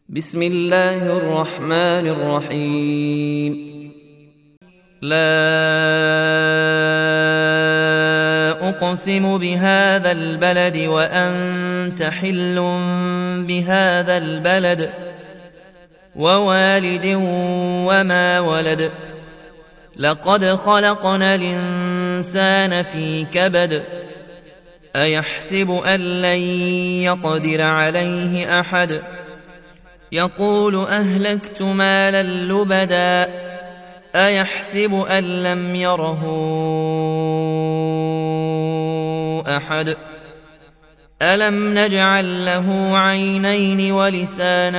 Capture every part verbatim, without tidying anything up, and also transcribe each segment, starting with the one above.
بسم الله الرحمن الرحيم. لا أقسم بهذا البلد وأنت حل بهذا البلد ووالد وما ولد. لقد خلقنا الإنسان في كبد. أيحسب أن لن يقدر عليه أحد. يقول أهلكت مالا لبدا. أيحسب أن لم يره أحد. ألم نجعل له عينين ولسانا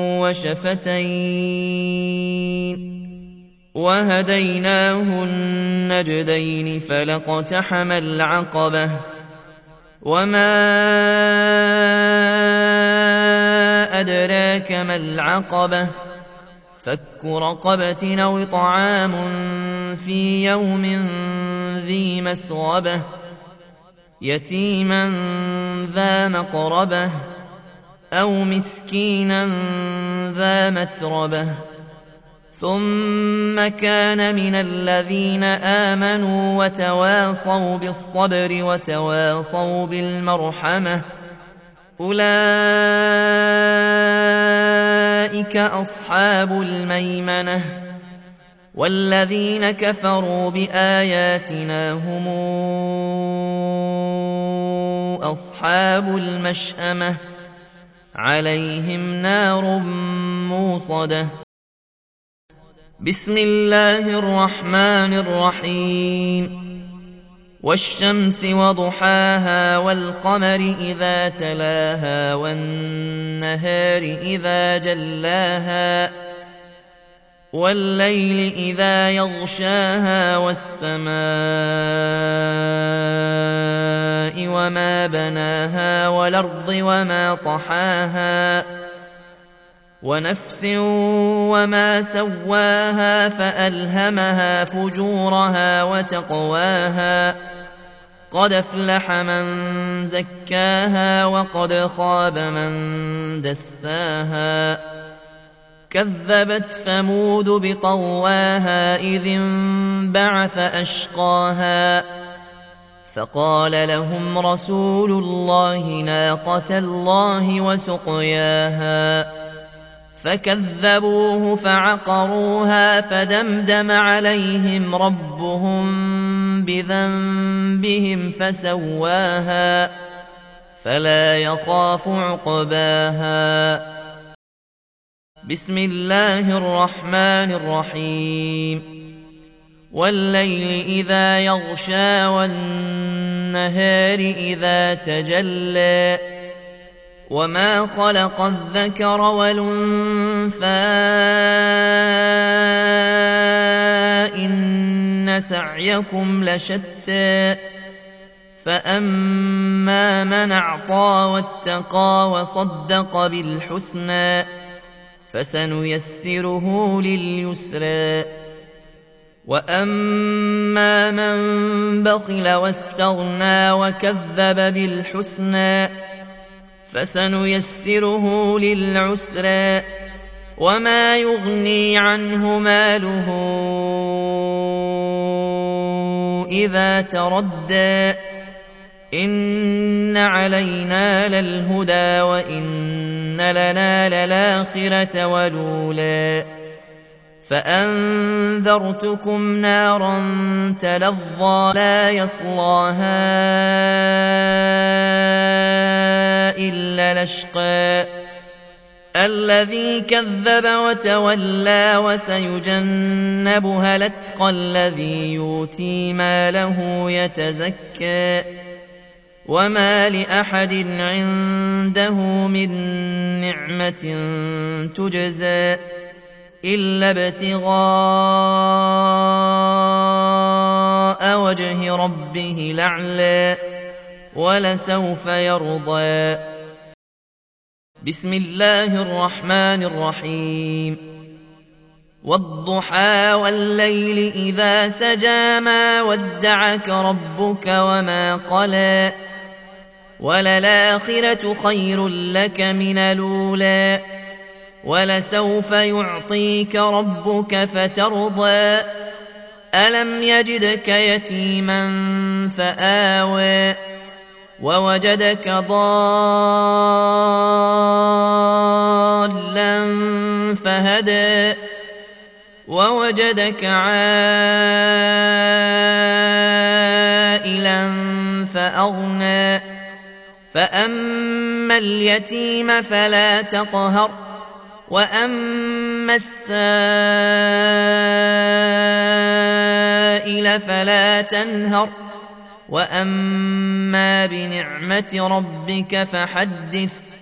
وشفتين وهديناه النجدين فلاقتحم العقبة وما أدراك ما العقبة. فك رقبة أو طعام في يوم ذي مسغبة يتيما ذا مقربة أو مسكينا ذا متربة ثم كان من الذين آمنوا وتواصوا بالصبر وتواصوا بالمرحمة أولئك أصحاب الميمنة. والذين كفروا بآياتنا هم أصحاب المشأمة عليهم نار موصدة. بسم الله الرحمن الرحيم. والشمس وضحاها والقمر إذا تلاها والنهار إذا جلاها والليل إذا يغشاها والسماء وما بناها والأرض وما طحاها ونفس وما سواها فألهمها فجورها وتقواها. قد أفلح من زكاها وقد خاب من دساها. كذبت ثمود بطغواها إذ انبعث أشقاها فقال لهم رسول الله ناقة الله وسقياها فكذبوه فعقروها فدمدم عليهم ربهم بذنبهم فسواها فلا يخاف عقباها. بسم الله الرحمن الرحيم. والليل إذا يغشى والنهار إذا تجلى وما خلق الذكر والأنثى إن سعيكم لشتى. فأما من أعطى واتقى وصدق بالحسنى فسنيسره لليسرى. وأما من بخل واستغنى وكذب بالحسنى فسنيسره للعسرى. وما يغني عنه ماله إذا تردى. إن علينا للهدى وإن لنا للآخرة والأولى. فأنذرتكم نارا تلظى لا يصلاها إلا الأشقى الذي كذب وتولى. وسيجنبها الأتقى الذي يؤتي ماله يتزكى. وما لأحد عنده من نعمة تجزى إلا ابتغاء وجه ربه الأعلى ولسوف يرضى. بسم الله الرحمن الرحيم. والضحى والليل إذا سجى ما ودعك ربك وما قلى وللآخرة خير لك من الأولى وَلَسَوْفَ يُعْطِيكَ رَبُّكَ فَتَرْضَىٰ أَلَمْ يَجِدْكَ يَتِيمًا فَآوَىٰ وَوَجَدَكَ ضَالًّا فَهَدَىٰ وَوَجَدَكَ عَائِلًا فَأَغْنَىٰ فَأَمَّا الْيَتِيمَ فَلَا تَقْهَرْ وَأَمَّا السَّائِلَ فَلَا تَنْهَرْ وَأَمَّا بِنِعْمَةِ رَبِّكَ فَحَدِّثْ